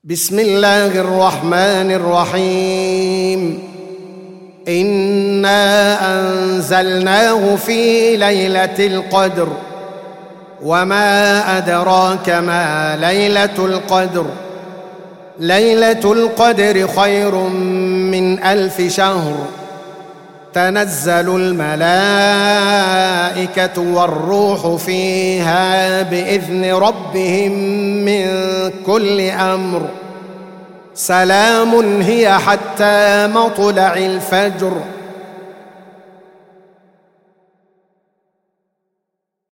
بسم الله الرحمن الرحيم. إنا أنزلناه في ليلة القدر وما أدراك ما ليلة القدر. ليلة القدر خير من 1000 شهر. تنزل الملائكة والروح فيها بإذن ربهم من كل أمر. سلام هي حتى مطلع الفجر.